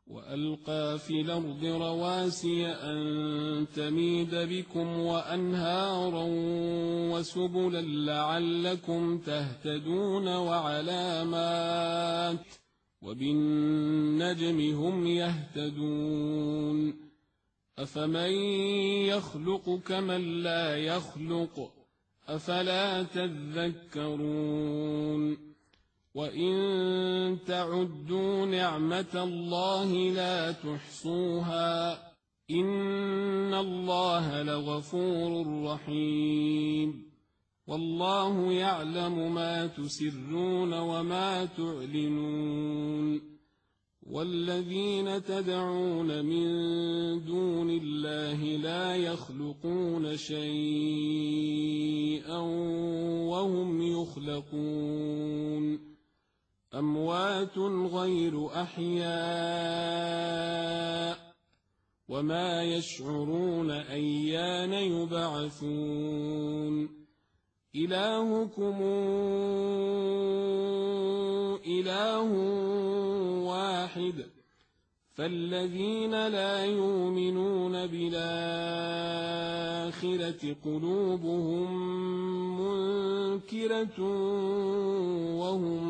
وألقى في الأرض رواسي أن تميد بكم وأنهارا وسبلا لعلكم تهتدون وعلامات وبالنجم هم يهتدون أفمن يخلق كمن لا يخلق أفلا تذكرون وإن تعدوا نعمة الله لا تحصوها إن الله لغفور رحيم والله يعلم ما تسرون وما تعلنون والذين تدعون من دون الله لا يخلقون شيئا وهم يخلقون أموات غير أحياء وما يشعرون أيان يبعثون إلهكم إله واحد فالذين لا يؤمنون بالآخرة قلوبهم منكرة وهم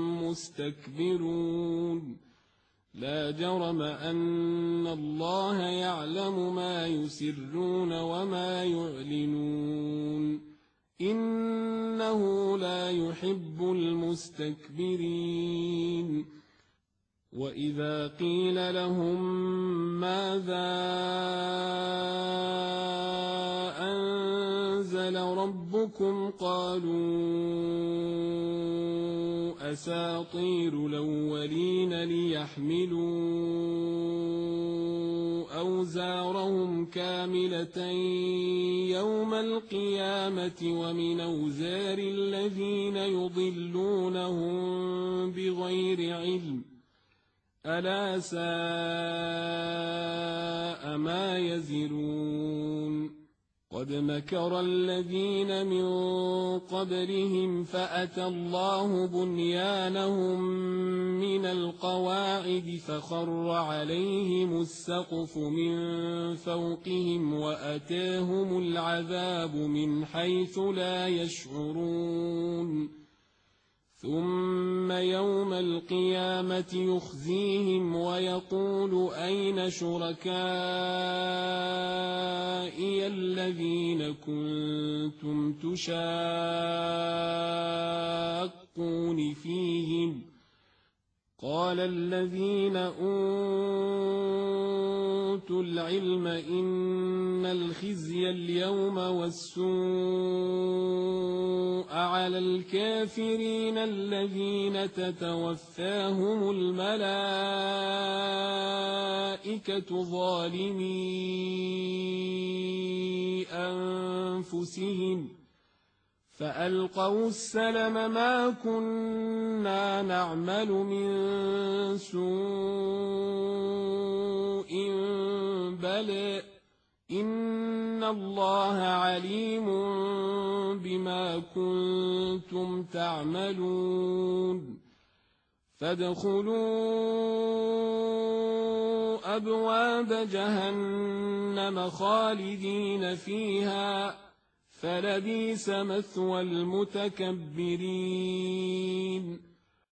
مستكبرون لا جرم أن الله يعلم ما يسرون وما يعلنون إنه لا يحب المستكبرين وإذا قيل لهم ماذا أنزل ربكم قالوا أساطير الأولين ليحملوا أوزارهم كاملة يوم القيامة ومن أوزار الذين يضلونهم بغير علم ألا ساء ما يزرون قد مكر الذين من قبلهم فأتى الله بنيانهم من القواعد فخر عليهم السقف من فوقهم وأتاهم العذاب من حيث لا يشعرون ثم يوم القيامة يخزيهم ويقول أين شركائي الذين كنتم تشاقون فيهم قال الذين أوتوا العلم إن الخزي اليوم والسوء على الكافرين الذين تتوفاهم الملائكة ظالمي أنفسهم فألقوا السلم ما كنا نعمل من سوء بل إن الله عليم بما كنتم تعملون فادخلوا أبواب جهنم خالدين فيها فلبئس مثوى المتكبرين